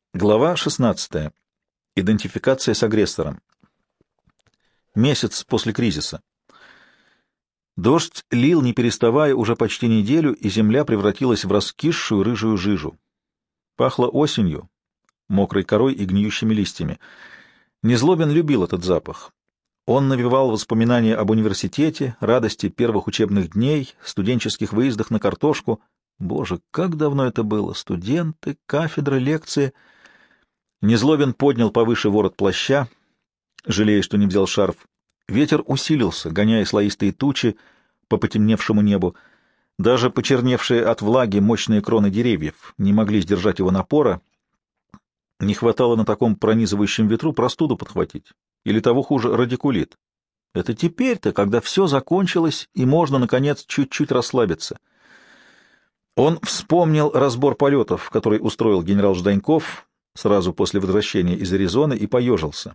Глава 16. Идентификация с агрессором. Месяц после кризиса. Дождь лил, не переставая, уже почти неделю, и земля превратилась в раскисшую рыжую жижу. Пахло осенью, мокрой корой и гниющими листьями. Незлобин любил этот запах. Он навевал воспоминания об университете, радости первых учебных дней, студенческих выездах на картошку. Боже, как давно это было! Студенты, кафедра, лекции. Незлобин поднял повыше ворот плаща, жалея, что не взял шарф. Ветер усилился, гоняя слоистые тучи по потемневшему небу. Даже почерневшие от влаги мощные кроны деревьев не могли сдержать его напора. Не хватало на таком пронизывающем ветру простуду подхватить. Или того хуже, радикулит. Это теперь-то, когда все закончилось, и можно, наконец, чуть-чуть расслабиться. Он вспомнил разбор полетов, который устроил генерал Жданьков сразу после возвращения из Аризоны, и поежился.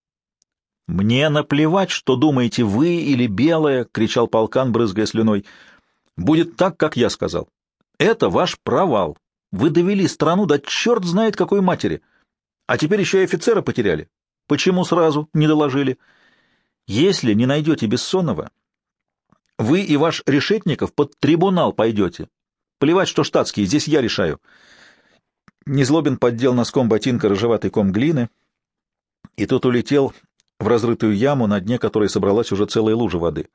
«Мне наплевать, что думаете вы или Белая!» — кричал полкан, брызгая слюной. «Будет так, как я сказал. Это ваш провал. Вы довели страну до черт знает какой матери. А теперь еще и офицера потеряли. Почему сразу не доложили? Если не найдете Бессонова, вы и ваш Решетников под трибунал пойдете. Плевать, что штатские, здесь я решаю». Незлобин поддел носком ботинка рыжеватый ком глины, и тот улетел в разрытую яму, на дне которой собралась уже целая лужа воды.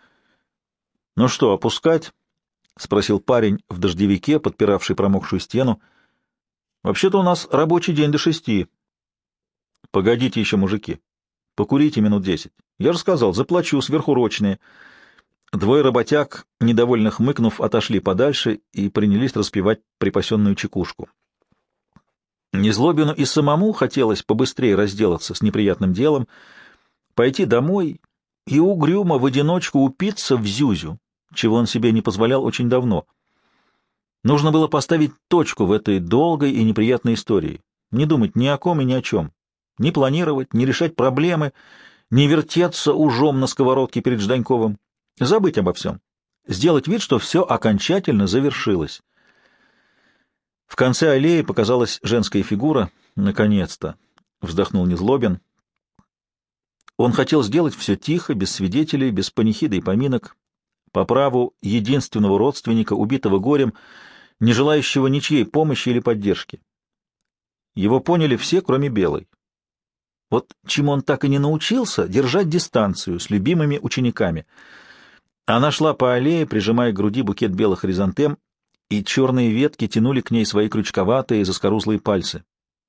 — Ну что, опускать? — спросил парень в дождевике, подпиравший промокшую стену. — Вообще-то у нас рабочий день до 6. — Погодите еще, мужики. Покурите минут 10. Я же сказал, заплачу, сверхурочные. Двое работяг, недовольно хмыкнув, отошли подальше и принялись распивать припасенную чекушку. Незлобину и самому хотелось побыстрее разделаться с неприятным делом, пойти домой и угрюмо в одиночку упиться в зюзю, чего он себе не позволял очень давно. Нужно было поставить точку в этой долгой и неприятной истории, не думать ни о ком и ни о чем, не планировать, не решать проблемы, не вертеться ужом на сковородке перед Жданьковым, забыть обо всем, сделать вид, что все окончательно завершилось. В конце аллеи показалась женская фигура. «Наконец-то!» — вздохнул Незлобин. Он хотел сделать все тихо, без свидетелей, без панихиды и поминок, по праву единственного родственника, убитого горем, не желающего ничьей помощи или поддержки. Его поняли все, кроме Белой. Вот чему он так и не научился — держать дистанцию с любимыми учениками. Она шла по аллее, прижимая к груди букет белых хризантем, и черные ветки тянули к ней свои крючковатые, заскорузлые пальцы.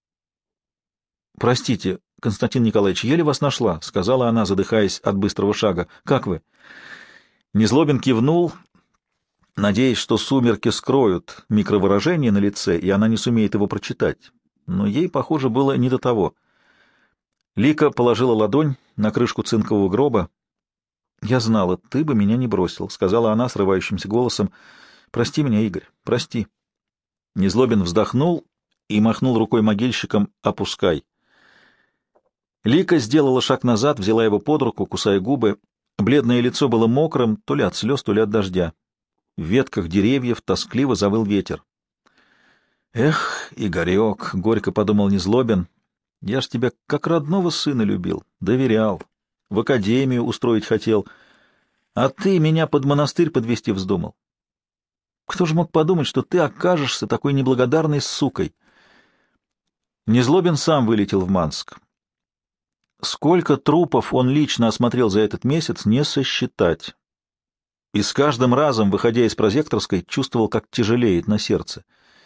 «Простите, Константин Николаевич, еле вас нашла», — сказала она, задыхаясь от быстрого шага. «Как вы?» Незлобин кивнул, надеясь, что сумерки скроют микровыражение на лице, и она не сумеет его прочитать. Но ей, похоже, было не до того. Лика положила ладонь на крышку цинкового гроба. «Я знала, ты бы меня не бросил», — сказала она срывающимся голосом. «Прости меня, Игорь, прости». Незлобин вздохнул и махнул рукой могильщикам: «Опускай». Лика сделала шаг назад, взяла его под руку, кусая губы. Бледное лицо было мокрым, то ли от слез, то ли от дождя. В ветках деревьев тоскливо завыл ветер. «Эх, Игорек», — горько подумал Незлобин, — «я ж тебя как родного сына любил, доверял, в академию устроить хотел, а ты меня под монастырь подвести вздумал. Кто же мог подумать, что ты окажешься такой неблагодарной сукой?» Незлобин сам вылетел в Манск. Сколько трупов он лично осмотрел за этот месяц, не сосчитать. И с каждым разом, выходя из прозекторской, чувствовал, как тяжелеет на сердце.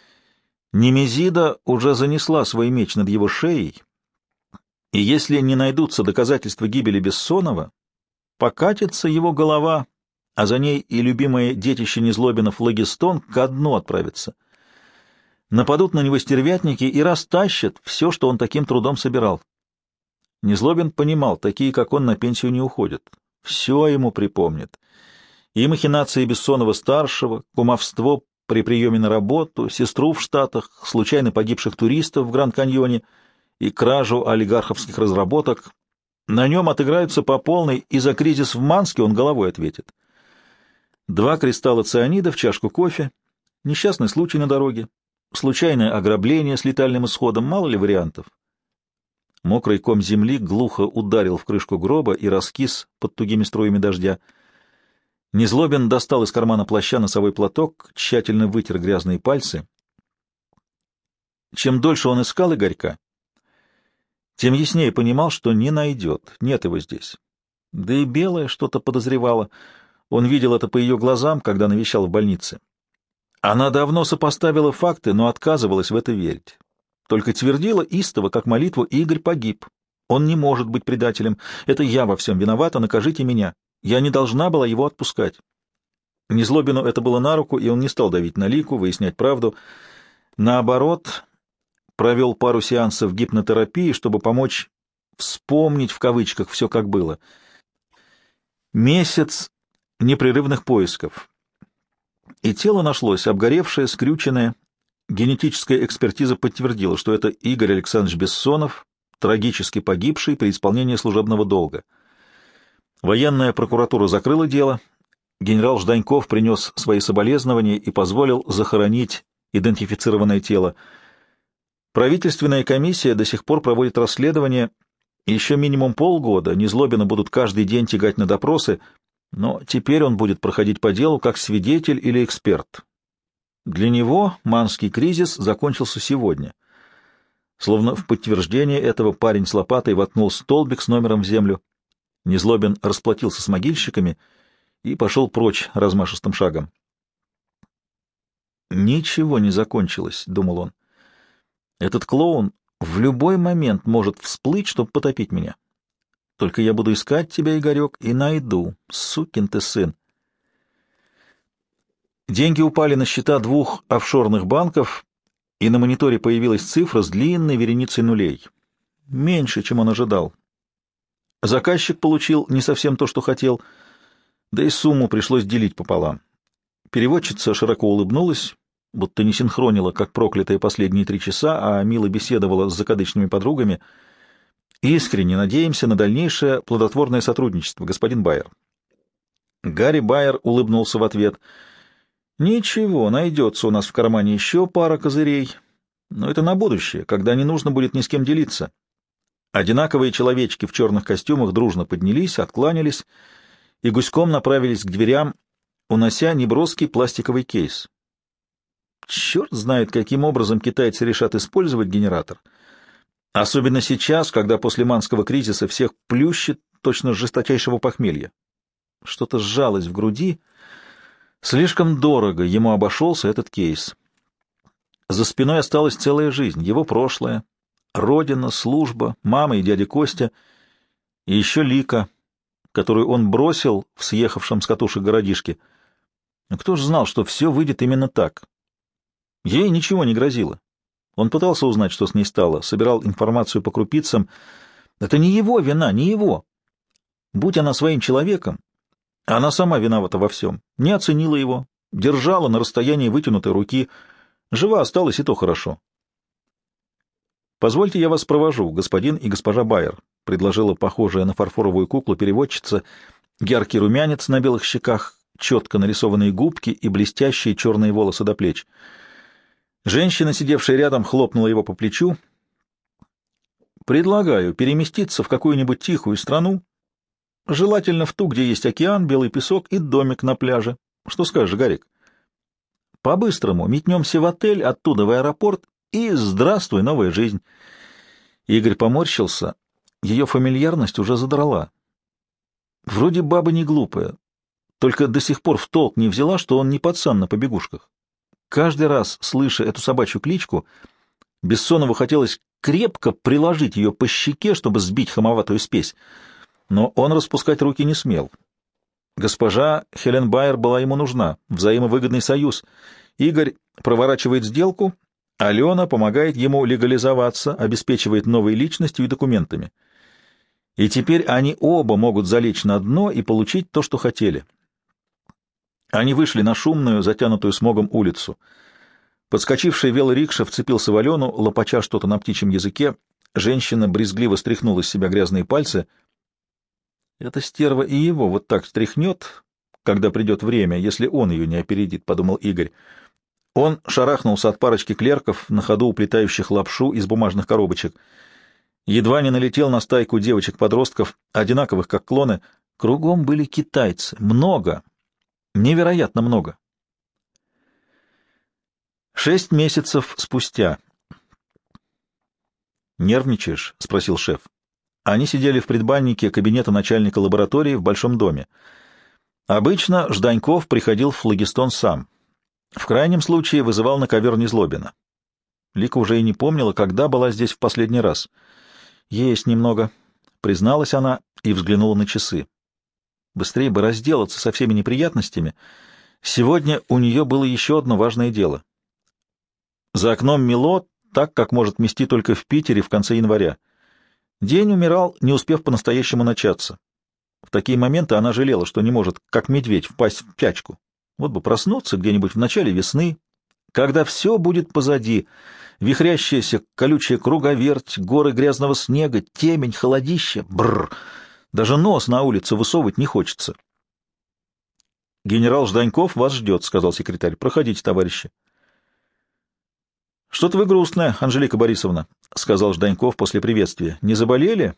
Немезида уже занесла свой меч над его шеей, и если не найдутся доказательства гибели Бессонова, покатится его голова, а за ней и любимое детище Незлобина Флагистон ко дну отправится. Нападут на него стервятники и растащат все, что он таким трудом собирал. Незлобин понимал, такие, как он, на пенсию не уходят. Все ему припомнят. И махинации Бессонова-старшего, кумовство при приеме на работу, сестру в Штатах, случайно погибших туристов в Гранд-Каньоне и кражу олигарховских разработок. На нем отыграются по полной, и за кризис в Манске он головой ответит. 2 кристалла цианида в чашку кофе, несчастный случай на дороге, случайное ограбление с летальным исходом, мало ли вариантов. Мокрый ком земли глухо ударил в крышку гроба и раскис под тугими струями дождя. Незлобин достал из кармана плаща носовой платок, тщательно вытер грязные пальцы. Чем дольше он искал Игорька, тем яснее понимал, что не найдет, нет его здесь. Да и Белая что-то подозревала. Он видел это по ее глазам, когда навещал в больнице. Она давно сопоставила факты, но отказывалась в это верить. Только твердила истово, как молитву: «Игорь погиб. Он не может быть предателем. Это я во всем виновата, накажите меня. Я не должна была его отпускать». Незлобину это было на руку, и он не стал давить на Лику, выяснять правду. Наоборот, провел пару сеансов гипнотерапии, чтобы помочь «вспомнить» в кавычках все, как было. Месяц непрерывных поисков. И тело нашлось, обгоревшее, скрюченное. Генетическая экспертиза подтвердила, что это Игорь Александрович Бессонов, трагически погибший при исполнении служебного долга. Военная прокуратура закрыла дело. Генерал Жданьков принес свои соболезнования и позволил захоронить идентифицированное тело. Правительственная комиссия до сих пор проводит расследование. Еще минимум полгода Незлобина будут каждый день тягать на допросы, но теперь он будет проходить по делу как свидетель или эксперт. Для него Манский кризис закончился сегодня. Словно в подтверждение этого парень с лопатой воткнул столбик с номером в землю. Незлобин расплатился с могильщиками и пошел прочь размашистым шагом. «Ничего не закончилось», — думал он. «Этот клоун в любой момент может всплыть, чтобы потопить меня. Только я буду искать тебя, Игорек, и найду. Сукин ты сын». Деньги упали на счета 2 офшорных банков, и на мониторе появилась цифра с длинной вереницей нулей. Меньше, чем он ожидал. Заказчик получил не совсем то, что хотел, да и сумму пришлось делить пополам. Переводчица широко улыбнулась, будто не синхронила, как проклятая, последние 3 часа, а мило беседовала с закадычными подругами. «Искренне надеемся на дальнейшее плодотворное сотрудничество, господин Байер». Гарри Байер улыбнулся в ответ. «Ничего, найдется у нас в кармане еще пара козырей, но это на будущее, когда не нужно будет ни с кем делиться». Одинаковые человечки в черных костюмах дружно поднялись, откланялись и гуськом направились к дверям, унося неброский пластиковый кейс. Черт знает, каким образом китайцы решат использовать генератор. Особенно сейчас, когда после Манского кризиса всех плющит точно с жесточайшего похмелья. Что-то сжалось в груди. Слишком дорого ему обошелся этот кейс. За спиной осталась целая жизнь, его прошлое, родина, служба, мама и дядя Костя, и еще Лика, которую он бросил в съехавшем с катушек городишке. Но кто ж знал, что все выйдет именно так? Ей ничего не грозило. Он пытался узнать, что с ней стало, собирал информацию по крупицам. Это не его вина, не его. Будь она своим человеком, она сама виновата во всем. Не оценила его, держала на расстоянии вытянутой руки. Жива осталась, и то хорошо. «Позвольте, я вас провожу, господин и госпожа Байер», — предложила похожая на фарфоровую куклу переводчица, яркий румянец на белых щеках, четко нарисованные губки и блестящие черные волосы до плеч. Женщина, сидевшая рядом, хлопнула его по плечу. «Предлагаю переместиться в какую-нибудь тихую страну, желательно в ту, где есть океан, белый песок и домик на пляже. Что скажешь, Гарик? По-быстрому метнемся в отель, оттуда в аэропорт, и здравствуй, новая жизнь». Игорь поморщился. Ее фамильярность уже задрала. Вроде баба не глупая, только до сих пор в толк не взяла, что он не пацан на побегушках. Каждый раз, слыша эту собачью кличку, Бессонову хотелось крепко приложить ее по щеке, чтобы сбить хамоватую спесь, но он распускать руки не смел. Госпожа Хелен Байер была ему нужна, взаимовыгодный союз. Игорь проворачивает сделку, Алена помогает ему легализоваться, обеспечивает новой личностью и документами. И теперь они оба могут залечь на дно и получить то, что хотели. Они вышли на шумную, затянутую смогом улицу. Подскочивший велорикша вцепился в Алену, лопача что-то на птичьем языке. Женщина брезгливо стряхнула с себя грязные пальцы. «Эта стерва и его вот так стряхнет, когда придет время, если он ее не опередит», — подумал Игорь. Он шарахнулся от парочки клерков, на ходу уплетающих лапшу из бумажных коробочек. Едва не налетел на стайку девочек-подростков, одинаковых как клоны. Кругом были китайцы. Много. Невероятно много. 6 месяцев спустя. «Нервничаешь?» — спросил шеф. Они сидели в предбаннике кабинета начальника лаборатории в большом доме. Обычно Жданьков приходил в флагистон сам. В крайнем случае вызывал на ковер Незлобина. Лика уже и не помнила, когда была здесь в последний раз. «Есть немного», — призналась она и взглянула на часы. Быстрее бы разделаться со всеми неприятностями. Сегодня у нее было еще одно важное дело. За окном мело так, как может мести только в Питере в конце января. День умирал, не успев по-настоящему начаться. В такие моменты она жалела, что не может, как медведь, впасть в спячку. Вот бы проснуться где-нибудь в начале весны, когда все будет позади. Вихрящаяся колючая круговерть, горы грязного снега, темень, холодище. Бррр! Даже нос на улице высовывать не хочется. «Генерал Жданьков вас ждет», — сказал секретарь. «Проходите, товарищи». «Что-то вы грустная, Анжелика Борисовна», — сказал Жданьков после приветствия. «Не заболели?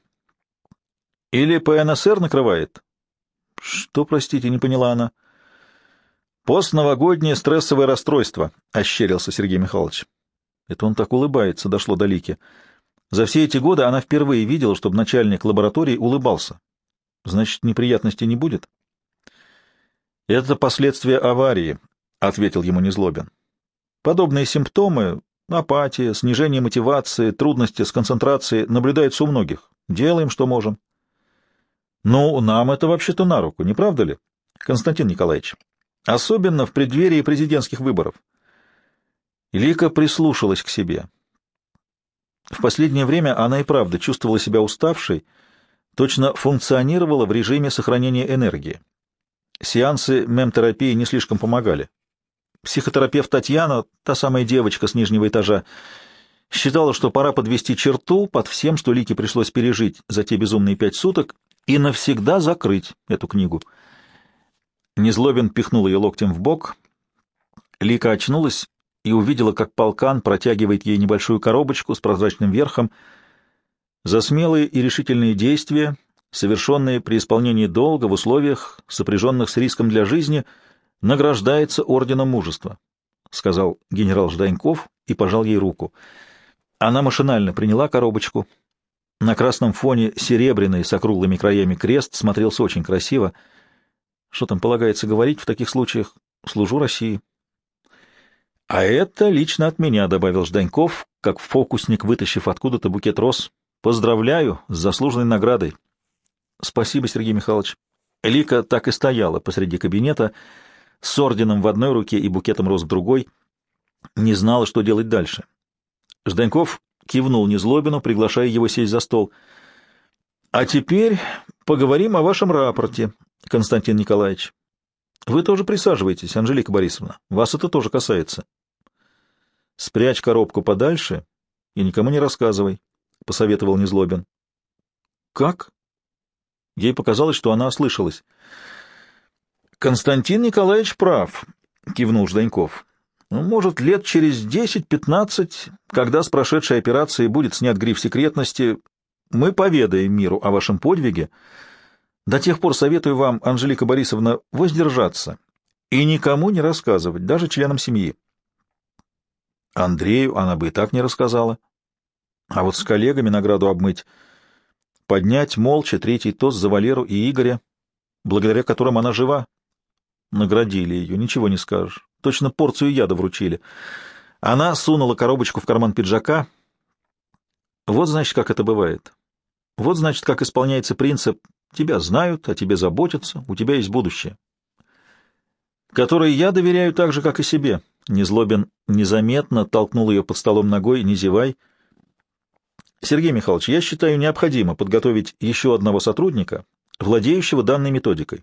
Или ПНСР накрывает?» «Что, простите, не поняла она?» «Постновогоднее стрессовое расстройство», — ощерился Сергей Михайлович. Это он так улыбается, дошло до Лики. За все эти годы она впервые видела, чтобы начальник лаборатории улыбался. Значит, неприятностей не будет? «Это последствия аварии», — ответил ему Незлобин. «Подобные симптомы — апатия, снижение мотивации, трудности с концентрацией — наблюдаются у многих. Делаем, что можем». «Ну, нам это вообще-то на руку, не правда ли, Константин Николаевич? Особенно в преддверии президентских выборов». Лика прислушалась к себе. В последнее время она и правда чувствовала себя уставшей, точно функционировала в режиме сохранения энергии. Сеансы мемтерапии не слишком помогали. Психотерапевт Татьяна, та самая девочка с нижнего этажа, считала, что пора подвести черту под всем, что Лике пришлось пережить за те безумные 5 суток, и навсегда закрыть эту книгу. Незлобин пихнул ее локтем в бок. Лика очнулась и увидела, как полкан протягивает ей небольшую коробочку с прозрачным верхом. За смелые и решительные действия, совершенные при исполнении долга в условиях, сопряженных с риском для жизни, награждается орденом мужества, — сказал генерал Жданьков и пожал ей руку. Она машинально приняла коробочку. На красном фоне серебряный с округлыми краями крест смотрелся очень красиво. Что там полагается говорить в таких случаях? Служу России. — А это лично от меня, — добавил Жданьков, как фокусник, вытащив откуда-то букет роз. — Поздравляю с заслуженной наградой. — Спасибо, Сергей Михайлович. Лика так и стояла посреди кабинета с орденом в одной руке и букетом роз в другой. Не знала, что делать дальше. Жданьков кивнул Незлобину, приглашая его сесть за стол. — А теперь поговорим о вашем рапорте, Константин Николаевич. Вы тоже присаживайтесь, Анжелика Борисовна. Вас это тоже касается. — Спрячь коробку подальше и никому не рассказывай, — посоветовал Незлобин. — Как? Ей показалось, что она ослышалась. — Константин Николаевич прав, — кивнул Жданьков. — Может, лет через 10-15, когда с прошедшей операции будет снят гриф секретности, мы поведаем миру о вашем подвиге. До тех пор советую вам, Анжелика Борисовна, воздержаться и никому не рассказывать, даже членам семьи. Андрею она бы и так не рассказала. А вот с коллегами награду обмыть, поднять молча 3-й тост за Валеру и Игоря, благодаря которым она жива. Наградили ее, ничего не скажешь. Точно порцию яда вручили. Она сунула коробочку в карман пиджака. Вот, значит, как это бывает. Вот, значит, как исполняется принцип «тебя знают, о тебе заботятся, у тебя есть будущее», которое я доверяю так же, как и себе. Незлобин незаметно толкнул ее под столом ногой, не зевай. Сергей Михайлович, я считаю необходимо подготовить еще одного сотрудника, владеющего данной методикой.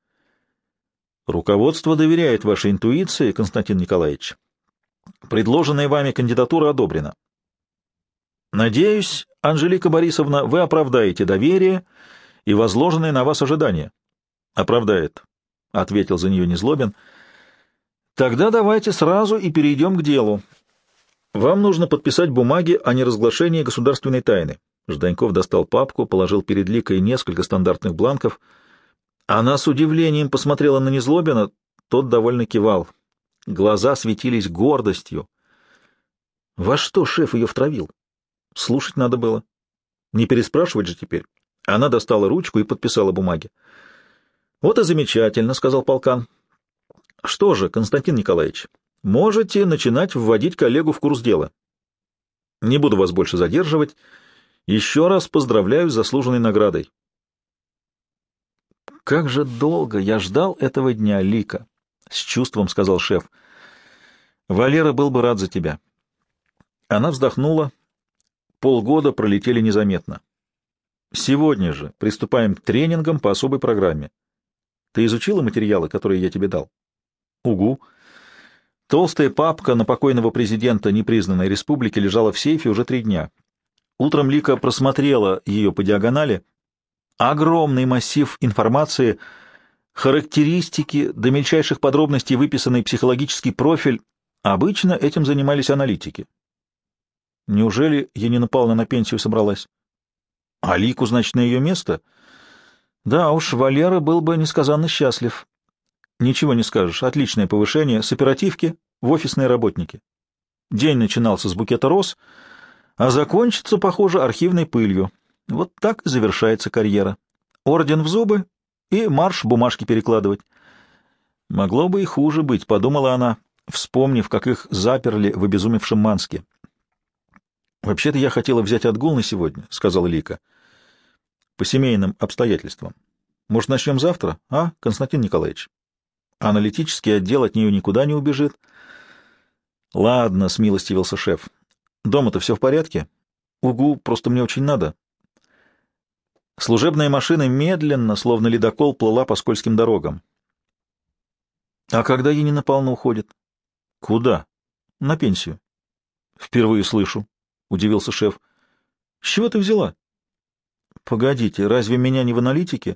Руководство доверяет вашей интуиции, Константин Николаевич. Предложенная вами кандидатура одобрена. Надеюсь, Анжелика Борисовна, вы оправдаете доверие и возложенные на вас ожидания. — Оправдает, — ответил за нее Незлобин. — Тогда давайте сразу и перейдем к делу. Вам нужно подписать бумаги о неразглашении государственной тайны. Жданьков достал папку, положил перед Ликой несколько стандартных бланков. Она с удивлением посмотрела на Незлобина, тот довольно кивал. Глаза светились гордостью. Во что шеф ее втравил? Слушать надо было. Не переспрашивать же теперь. Она достала ручку и подписала бумаги. — Вот и замечательно, — сказал полкан. — Что же, Константин Николаевич, можете начинать вводить коллегу в курс дела. Не буду вас больше задерживать. Еще раз поздравляю с заслуженной наградой. — Как же долго я ждал этого дня, Лика, — с чувством сказал шеф. — Валера был бы рад за тебя. Она вздохнула. Полгода пролетели незаметно. Сегодня же приступаем к тренингам по особой программе. Ты изучила материалы, которые я тебе дал? Угу. Толстая папка на покойного президента непризнанной республики лежала в сейфе уже 3 дня. Утром Лика просмотрела ее по диагонали. Огромный массив информации, характеристики, до мельчайших подробностей выписанный психологический профиль. Обычно этим занимались аналитики. Неужели Янина Павловна на пенсию собралась? А Лику, значит, на ее место? Да уж, Валера был бы несказанно счастлив. Ничего не скажешь. Отличное повышение с оперативки в офисные работники. День начинался с букета роз, а закончится, похоже, архивной пылью. Вот так и завершается карьера. Орден в зубы и марш бумажки перекладывать. Могло бы и хуже быть, подумала она, вспомнив, как их заперли в обезумевшем Манске. «Вообще-то я хотела взять отгул на сегодня», — сказала Лика. «По семейным обстоятельствам. Может, начнем завтра, а, Константин Николаевич? Аналитический отдел от нее никуда не убежит». «Ладно», — смилостивился шеф. «Дома-то все в порядке?» «Угу, просто мне очень надо». Служебная машина медленно, словно ледокол, плыла по скользким дорогам. «А когда Янина Павловна уходит?» «Куда?» «На пенсию». «Впервые слышу», — удивился шеф. — С чего ты взяла? — Погодите, разве меня не в аналитике?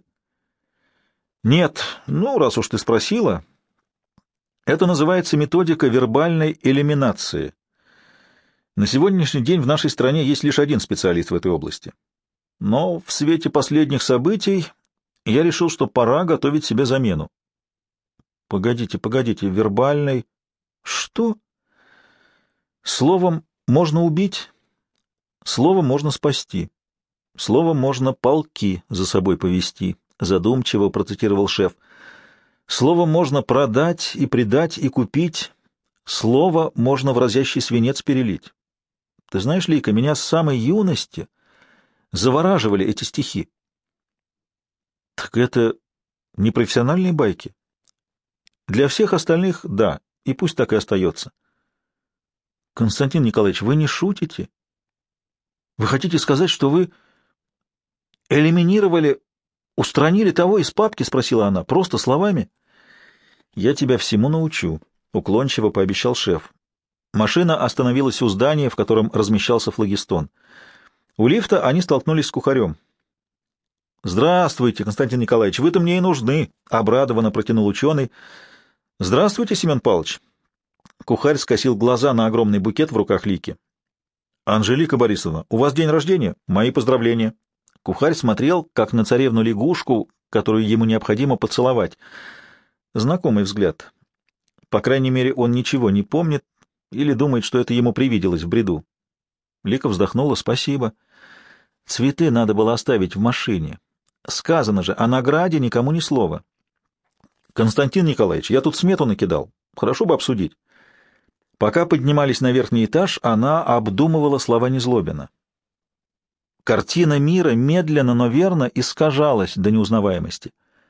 — Нет, ну, раз уж ты спросила. Это называется методика вербальной элиминации. На сегодняшний день в нашей стране есть лишь один специалист в этой области. Но в свете последних событий я решил, что пора готовить себе замену. — Погодите, вербальной... Что? Словом, можно убить... Словом можно спасти, словом можно полки за собой повести, задумчиво процитировал шеф. Словом можно продать и предать и купить, слово можно в разящий свинец перелить. Ты знаешь, Лика, меня с самой юности завораживали эти стихи. Так это не профессиональные байки? Для всех остальных — да, и пусть так и остается. Константин Николаевич, вы не шутите? Вы хотите сказать, что вы элиминировали, устранили того из папки? — спросила она. — Просто словами? — Я тебя всему научу, — уклончиво пообещал шеф. Машина остановилась у здания, в котором размещался флагистон. У лифта они столкнулись с кухарем. — Здравствуйте, Константин Николаевич, вы-то мне и нужны, — обрадованно протянул ученый. — Здравствуйте, Семен Павлович. Кухарь скосил глаза на огромный букет в руках Лики. «Анжелика Борисовна, у вас день рождения? Мои поздравления». Кухарь смотрел, как на царевну-лягушку, которую ему необходимо поцеловать. Знакомый взгляд. По крайней мере, он ничего не помнит или думает, что это ему привиделось в бреду. Лика вздохнула. «Спасибо. Цветы надо было оставить в машине. Сказано же, о награде никому ни слова». «Константин Николаевич, я тут смету накидал. Хорошо бы обсудить». Пока поднимались на верхний этаж, она обдумывала слова Незлобина. Картина мира медленно, но верно искажалась до неузнаваемости.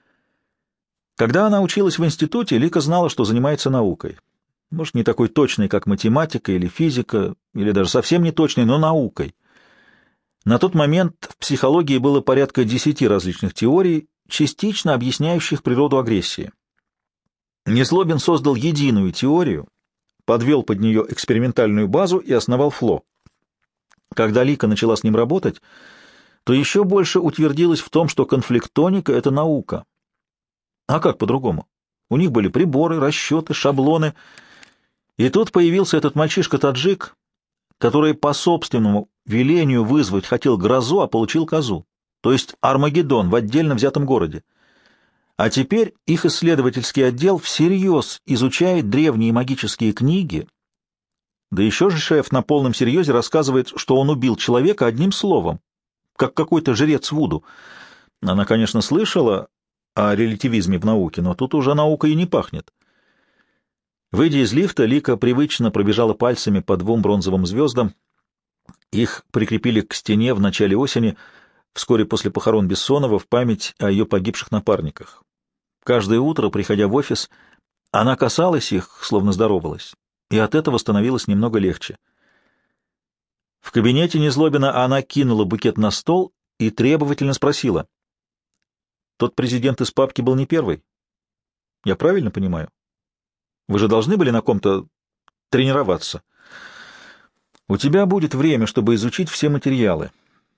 Когда она училась в институте, Лика знала, что занимается наукой. Может, не такой точной, как математика или физика, или даже совсем не точной, но наукой. На тот момент в психологии было порядка 10 различных теорий, частично объясняющих природу агрессии. Незлобин создал единую теорию, подвел под нее экспериментальную базу и основал ФЛО. Когда Лика начала с ним работать, то еще больше утвердилась в том, что конфликтоника — это наука. А как по-другому? У них были приборы, расчеты, шаблоны. И тут появился этот мальчишка-таджик, который по собственному велению вызвать хотел грозу, а получил козу. То есть Армагеддон в отдельно взятом городе. А теперь их исследовательский отдел всерьез изучает древние магические книги, да еще же шеф на полном серьезе рассказывает, что он убил человека одним словом, как какой-то жрец Вуду. Она, конечно, слышала о релятивизме в науке, но тут уже наука и не пахнет. Выйдя из лифта, Лика привычно пробежала пальцами по 2 бронзовым звездам. Их прикрепили к стене в начале осени, вскоре после похорон Бессонова, в память о ее погибших напарниках. Каждое утро, приходя в офис, она касалась их, словно здоровалась, и от этого становилось немного легче. В кабинете Незлобина она кинула букет на стол и требовательно спросила. «Тот президент из папки был не первый? Я правильно понимаю? Вы же должны были на ком-то тренироваться. У тебя будет время, чтобы изучить все материалы.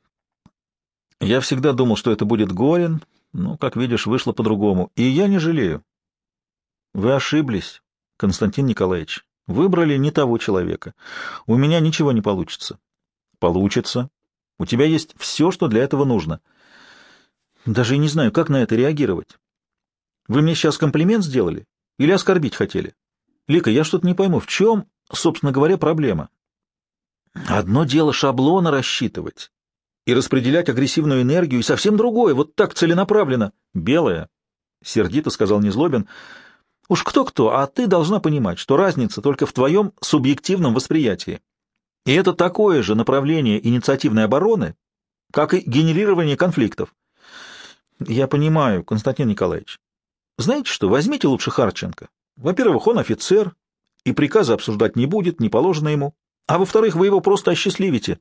Я всегда думал, что это будет Горин, но, как видишь, вышло по-другому, и я не жалею. Вы ошиблись, Константин Николаевич. Выбрали не того человека. У меня ничего не получится». «Получится. У тебя есть все, что для этого нужно». «Даже и не знаю, как на это реагировать. Вы мне сейчас комплимент сделали или оскорбить хотели? Лика, я что-то не пойму, в чем, собственно говоря, проблема? Одно дело шаблоны рассчитывать и распределять агрессивную энергию, и совсем другое, вот так целенаправленно. Белая, — сердито сказал Незлобин, — уж кто-кто, а ты должна понимать, что разница только в твоем субъективном восприятии. И это такое же направление инициативной обороны, как и генерирование конфликтов. Я понимаю, Константин Николаевич. Знаете что, возьмите лучше Харченко. Во-первых, он офицер, и приказы обсуждать не будет, не положено ему. А во-вторых, вы его просто осчастливите.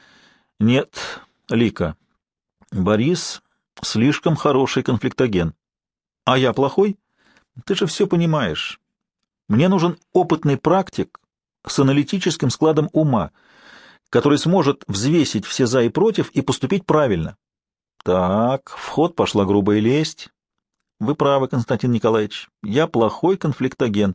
Нет, Лика, Борис слишком хороший конфликтоген. А я плохой? Ты же все понимаешь. Мне нужен опытный практик с аналитическим складом ума, который сможет взвесить все за и против и поступить правильно. Так, в ход пошла грубая лесть. Вы правы, Константин Николаевич, я плохой конфликтоген.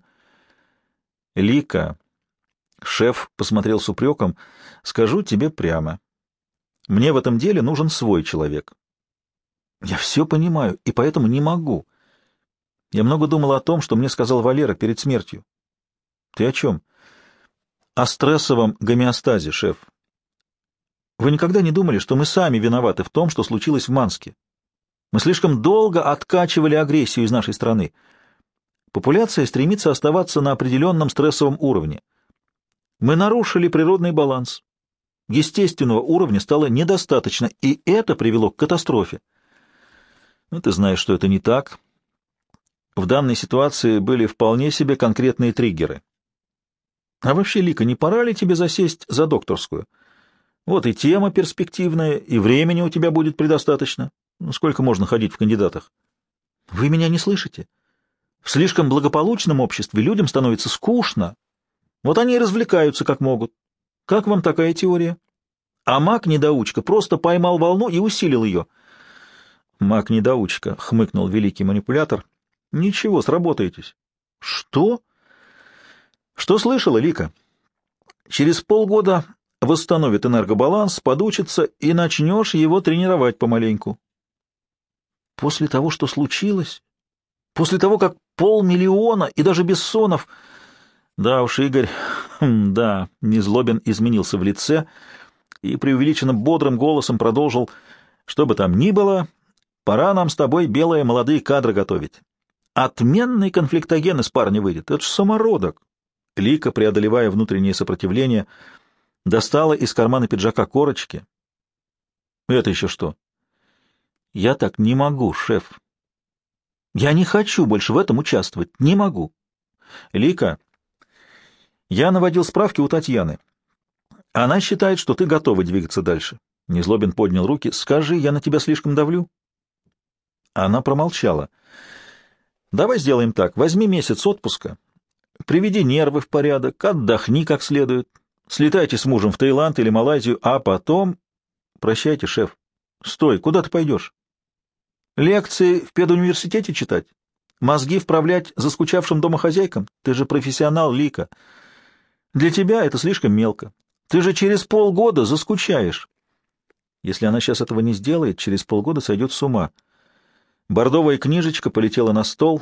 Лика, шеф посмотрел с упреком, скажу тебе прямо. Мне в этом деле нужен свой человек. Я все понимаю, и поэтому не могу. Я много думал о том, что мне сказал Валера перед смертью. Ты о чем? О стрессовом гомеостазе, шеф. Вы никогда не думали, что мы сами виноваты в том, что случилось в Манске? Мы слишком долго откачивали агрессию из нашей страны. Популяция стремится оставаться на определенном стрессовом уровне. Мы нарушили природный баланс. Естественного уровня стало недостаточно, и это привело к катастрофе. Ну, ты знаешь, что это не так. В данной ситуации были вполне себе конкретные триггеры. А вообще, Лика, не пора ли тебе засесть за докторскую? Вот и тема перспективная, и времени у тебя будет предостаточно. Ну, сколько можно ходить в кандидатах? Вы меня не слышите? В слишком благополучном обществе людям становится скучно. Вот они и развлекаются как могут. Как вам такая теория? А маг-недоучка просто поймал волну и усилил ее. Маг-недоучка, хмыкнул великий манипулятор. Ничего, сработаетесь. Что? Что слышала, Лика? Через полгода восстановит энергобаланс, подучится, и начнешь его тренировать помаленьку. После того, что случилось? После того, как 500 000 и даже Бессонов... Да уж, Игорь, да, Незлобин изменился в лице и преувеличенно бодрым голосом продолжил: что бы там ни было, пора нам с тобой, белые молодые кадры готовить. Отменный конфликтоген из парня выйдет, это ж самородок. Лика, преодолевая внутреннее сопротивление, достала из кармана пиджака корочки. Это еще что? Я так не могу, шеф. Я не хочу больше в этом участвовать, не могу. Лика, я наводил справки у Татьяны. Она считает, что ты готова двигаться дальше. Незлобин поднял руки. Скажи, я на тебя слишком давлю? Она промолчала. Давай сделаем так. Возьми месяц отпуска, приведи нервы в порядок, отдохни как следует, слетайте с мужем в Таиланд или Малайзию, а потом... Прощайте, шеф. Стой, куда ты пойдешь? Лекции в педуниверситете читать? Мозги вправлять заскучавшим домохозяйкам? Ты же профессионал, Лика. Для тебя это слишком мелко. Ты же через полгода заскучаешь. Если она сейчас этого не сделает, через полгода сойдет с ума. Бордовая книжечка полетела на стол.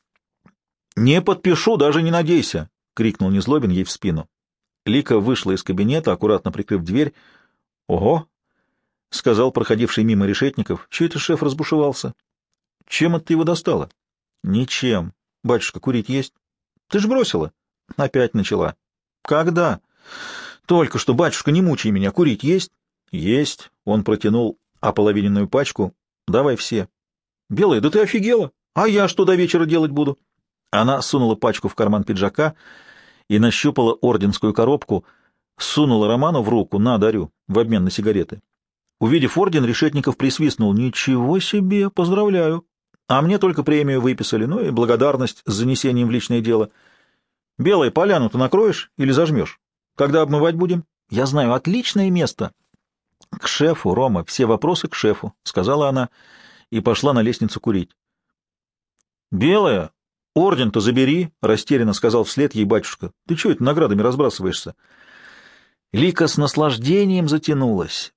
«Не подпишу, даже не надейся!» — крикнул Незлобин ей в спину. Лика вышла из кабинета, аккуратно прикрыв дверь. «Ого!» — сказал проходивший мимо Решетников. «Чего это шеф разбушевался? Чем это ты его достала?» «Ничем. Батюшка, курить есть?» «Ты ж бросила?» «Опять начала». «Когда?» «Только что, батюшка, не мучай меня. Курить есть?» «Есть». Он протянул ополовиненную пачку. «Давай все». «Белая, да ты офигела? А я что до вечера делать буду?» Она сунула пачку в карман пиджака и нащупала орденскую коробку, сунула Роману в руку: «На, дарю», в обмен на сигареты. Увидев орден, Решетников присвистнул: «Ничего себе, поздравляю! А мне только премию выписали, ну и благодарность с занесением в личное дело. Белая, поляну-то накроешь или зажмешь? Когда обмывать будем? Я знаю отличное место». «К шефу, Рома, все вопросы к шефу», — сказала она и пошла на лестницу курить. «Белая, орден-то забери», — растерянно сказал вслед ей батюшка. «Ты чего это наградами разбрасываешься?» Лика с наслаждением затянулась.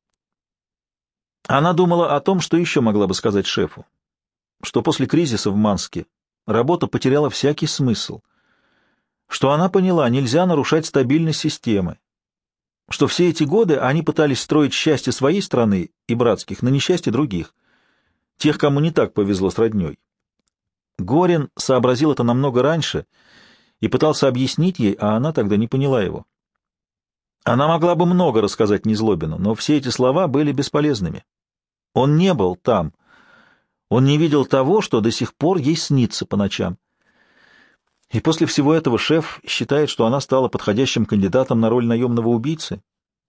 Она думала о том, что еще могла бы сказать шефу. Что после кризиса в Манске работа потеряла всякий смысл. Что она поняла, нельзя нарушать стабильность системы. Что все эти годы они пытались строить счастье своей страны и братских на несчастье других, тех, кому не так повезло с родней. Горин сообразил это намного раньше и пытался объяснить ей, а она тогда не поняла его. Она могла бы много рассказать Незлобину, но все эти слова были бесполезными. Он не был там. Он не видел того, что до сих пор ей снится по ночам. И после всего этого шеф считает, что она стала подходящим кандидатом на роль наемного убийцы?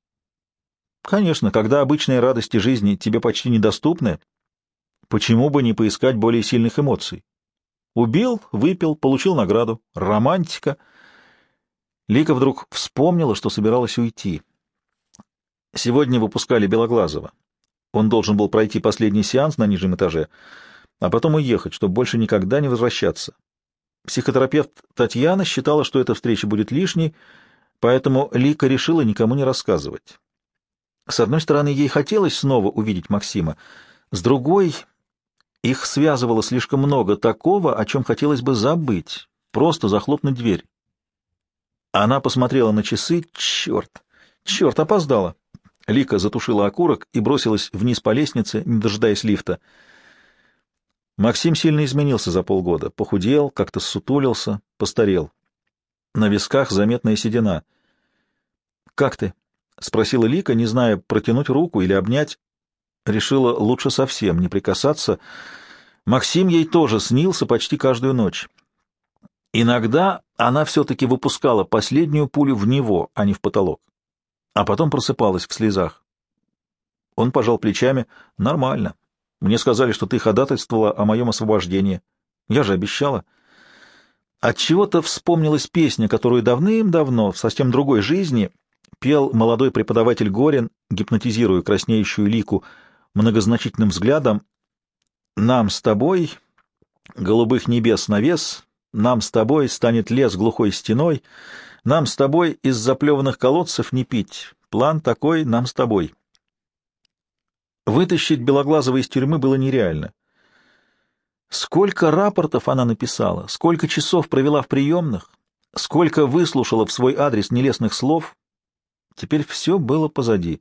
Конечно, когда обычные радости жизни тебе почти недоступны, почему бы не поискать более сильных эмоций? Убил, выпил, получил награду. Романтика. Лика вдруг вспомнила, что собиралась уйти. Сегодня выпускали Белоглазова. Он должен был пройти последний сеанс на нижнем этаже, а потом уехать, чтобы больше никогда не возвращаться. Психотерапевт Татьяна считала, что эта встреча будет лишней, поэтому Лика решила никому не рассказывать. С одной стороны, ей хотелось снова увидеть Максима, с другой, их связывало слишком много такого, о чем хотелось бы забыть, просто захлопнуть дверь. Она посмотрела на часы. Черт, опоздала. Лика затушила окурок и бросилась вниз по лестнице, не дожидаясь лифта. Максим сильно изменился за полгода. Похудел, как-то ссутулился, постарел. На висках заметная седина. «Как ты?» — спросила Лика, не зная, протянуть руку или обнять. Решила лучше совсем не прикасаться. Максим ей тоже снился почти каждую ночь. Иногда она все-таки выпускала последнюю пулю в него, а не в потолок. А потом просыпалась в слезах. Он пожал плечами. «Нормально. Мне сказали, что ты ходатайствовала о моем освобождении. Я же обещала». Отчего-то вспомнилась песня, которую давным-давно, в совсем другой жизни, пел молодой преподаватель Горин, гипнотизируя краснеющую Лику многозначительным взглядом. «Нам с тобой, голубых небес навес, нам с тобой станет лес глухой стеной, нам с тобой из заплеванных колодцев не пить, план такой нам с тобой». Вытащить Белоглазова из тюрьмы было нереально. Сколько рапортов она написала, сколько часов провела в приемных, сколько выслушала в свой адрес нелестных слов. Теперь все было позади.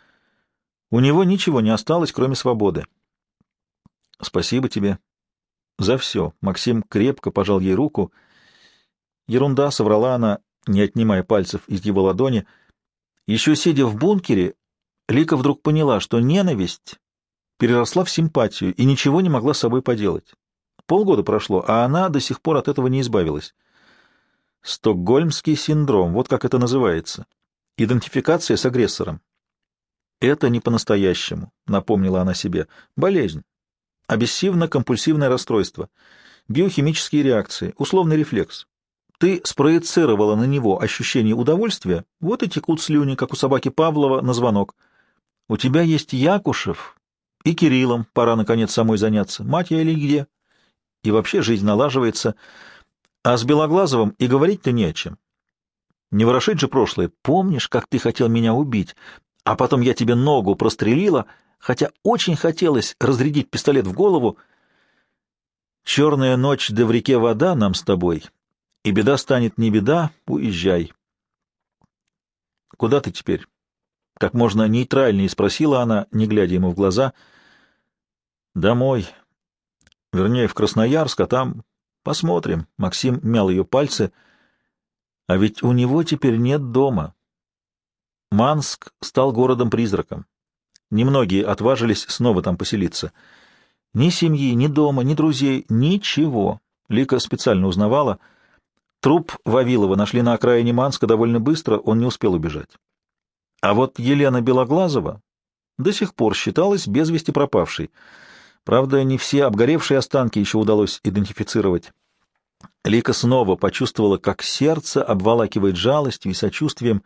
У него ничего не осталось, кроме свободы. «Спасибо тебе за все». Максим крепко пожал ей руку. «Ерунда», — соврала она, не отнимая пальцев из его ладони. Еще сидя в бункере, Лика вдруг поняла, что ненависть переросла в симпатию и ничего не могла с собой поделать. Полгода прошло, а она до сих пор от этого не избавилась. Стокгольмский синдром, вот как это называется. Идентификация с агрессором. Это не по-настоящему, напомнила она себе. Болезнь. Обессивно-компульсивное расстройство. Биохимические реакции. Условный рефлекс. Ты спроецировала на него ощущение удовольствия, вот и текут слюни, как у собаки Павлова, на звонок. У тебя есть Якушев и Кириллом, пора, наконец, самой заняться. Мать я или где? и вообще жизнь налаживается, а с Белоглазовым и говорить-то не о чем. Не ворошить же прошлое. Помнишь, как ты хотел меня убить, а потом я тебе ногу прострелила, хотя очень хотелось разрядить пистолет в голову. Черная ночь, да в реке вода нам с тобой, и беда станет не беда, уезжай. Куда ты теперь? Как можно нейтральнее спросила она, не глядя ему в глаза. Домой. Вернее, в Красноярск, а там посмотрим. Максим мял ее пальцы. А ведь у него теперь нет дома. Манск стал городом-призраком. Немногие отважились снова там поселиться. Ни семьи, ни дома, ни друзей, ничего. Лика специально узнавала. Труп Вавилова нашли на окраине Манска довольно быстро, он не успел убежать. А вот Елена Белоглазова до сих пор считалась без вести пропавшей. Правда, не все обгоревшие останки еще удалось идентифицировать. Лика снова почувствовала, как сердце обволакивает жалостью и сочувствием.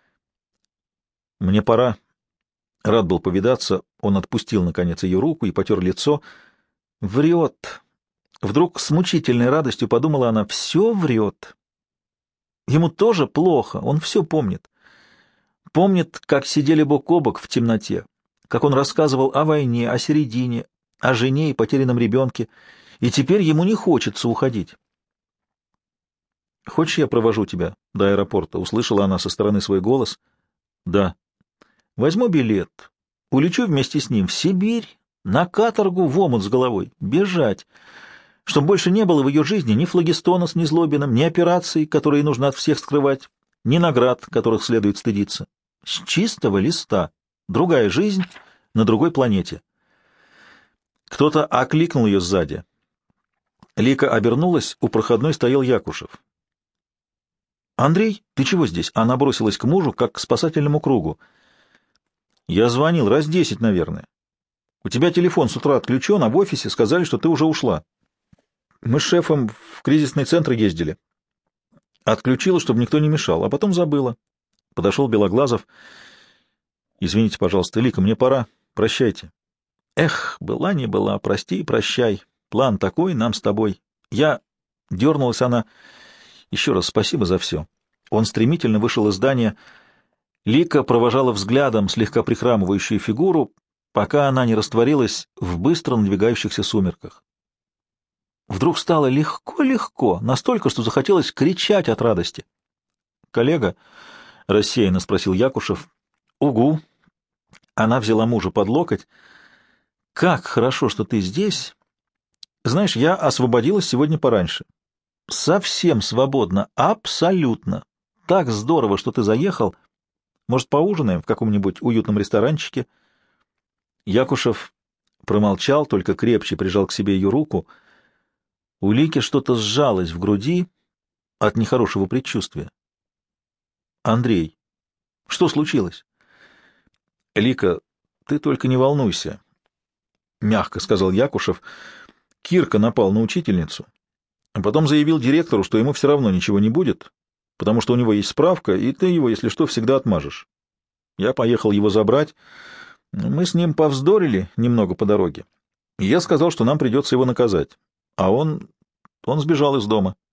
«Мне пора». Рад был повидаться, он отпустил, наконец, ее руку и потер лицо. «Врет». Вдруг с мучительной радостью подумала она, «все врет». Ему тоже плохо, он все помнит. Помнит, как сидели бок о бок в темноте, как он рассказывал о войне, о середине, о жене и потерянном ребенке, и теперь ему не хочется уходить. «Хочешь, я провожу тебя до аэропорта?» — услышала она со стороны свой голос. «Да». «Возьму билет, улечу вместе с ним в Сибирь, на каторгу, в омут с головой, бежать, чтобы больше не было в ее жизни ни флагистона с Незлобиным, ни операций, которые нужно от всех скрывать, ни наград, которых следует стыдиться. С чистого листа. Другая жизнь на другой планете». Кто-то окликнул ее сзади. Лика обернулась, у проходной стоял Якушев. «Андрей, ты чего здесь?» Она бросилась к мужу, как к спасательному кругу. «Я звонил, раз 10, наверное. У тебя телефон с утра отключен, а в офисе сказали, что ты уже ушла. Мы с шефом в кризисный центр ездили. Отключила, чтобы никто не мешал, а потом забыла». Подошел Белоглазов. «Извините, пожалуйста, Лика, мне пора. Прощайте». «Эх, была не была, прости и прощай. План такой, нам с тобой. Я...» Дернулась она. «Еще раз спасибо за все». Он стремительно вышел из здания. Лика провожала взглядом слегка прихрамывающую фигуру, пока она не растворилась в быстро надвигающихся сумерках. Вдруг стало легко-легко, настолько, что захотелось кричать от радости. «Коллега?» — рассеянно спросил Якушев. «Угу». Она взяла мужа под локоть. «Как хорошо, что ты здесь. Знаешь, я освободилась сегодня пораньше. Совсем свободно, абсолютно. Так здорово, что ты заехал. Может, поужинаем в каком-нибудь уютном ресторанчике?» Якушев промолчал, только крепче прижал к себе ее руку. У Лики что-то сжалось в груди от нехорошего предчувствия. «Андрей, что случилось?» «Лика, ты только не волнуйся», — мягко сказал Якушев. «Кирка напал на учительницу, а потом заявил директору, что ему все равно ничего не будет, потому что у него есть справка, и ты его, если что, всегда отмажешь. Я поехал его забрать. Мы с ним повздорили немного по дороге, и я сказал, что нам придется его наказать. А он сбежал из дома».